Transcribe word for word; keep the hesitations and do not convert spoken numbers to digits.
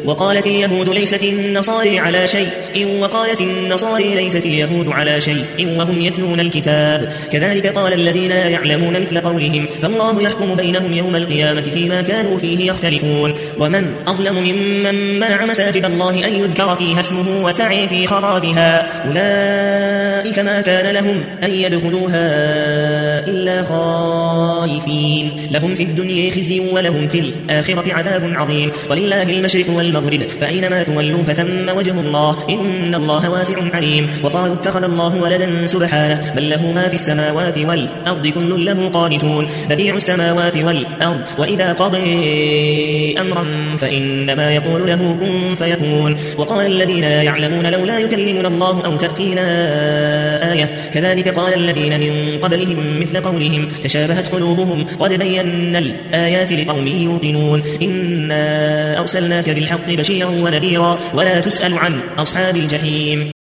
وقالت اليهود ليست النصارى على شيء وقالت النصارى ليست اليهود على شيء وهم يتلون الكتاب كذلك قال الذين لا يعلمون مثل قولهم فالله يحكم بينهم يوم القيامة فيما كانوا فيه يختلفون ومن أظلم ممن منع مساجد الله أن يذكر فيها اسمه وسعي في خرابها أولئك ما كان لهم أن يدخلوها إلا خائفين لهم في الدنيا خزي ولهم في الآخرة عذاب عظيم ولله المشرق والمغرب فأينما تولوا فثم وجه الله إن الله واسع عليم وقالوا اتخذ الله ولدا سبحانه بل له ما في السماوات والأرض كل له قانتون بديع السماوات والأرض وإذا قضي أمرا فإنما يقول له كن فيكون وقال الذين لا يعلمون لولا يكلمنا الله أو تأتينا آية كذلك قال الذين من قبلهم مثل قولهم تشابهت قلوبهم قد بينا الآيات لقوم يوقنون إنا أرسلناك بالحق بشيرا ونذيرا ولا تسأل عن أصحاب الجحيم